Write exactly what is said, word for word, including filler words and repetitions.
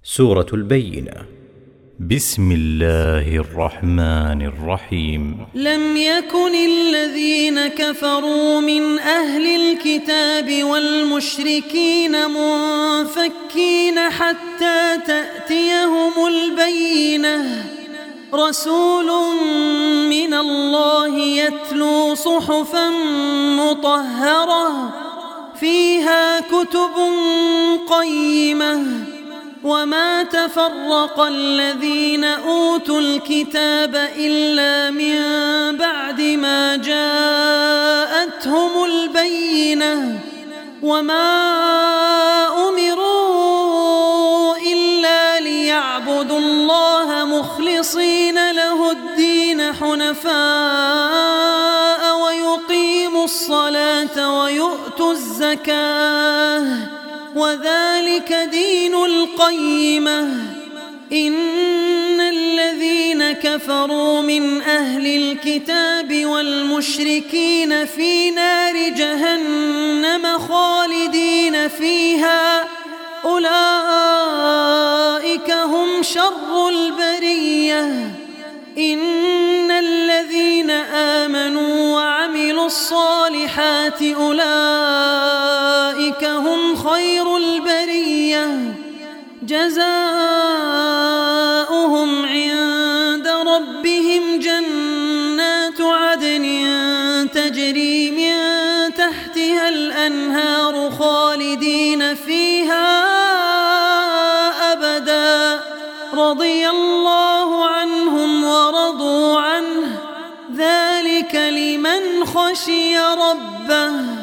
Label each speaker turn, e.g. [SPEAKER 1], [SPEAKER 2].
[SPEAKER 1] سورة البينة. بسم الله الرحمن الرحيم.
[SPEAKER 2] لم يكن الذين كفروا من أهل الكتاب والمشركين منفكين حتى تأتيهم البينة، رسول من الله يتلو صحفا مطهرة فيها كتب قيمة. وما تفرق الذين أوتوا الكتاب إلا من بعد ما جاءتهم البينة، وما أمروا إلا ليعبدوا الله مخلصين له الدين حنفاء ويقيموا الصلاة ويؤتوا الزكاة، وذلك دين القيمة. إن الذين كفروا من أهل الكتاب والمشركين في نار جهنم خالدين فيها، أولئك هم شر البرية. إن الذين آمنوا وعملوا الصالحات أولئك هم خير البرية، جزاؤهم عند ربهم جنات عدن تجري من تحتها الأنهار خالدين فيها أبدا، رضي الله عنهم ورضوا عنه، ذلك لمن خشي ربه.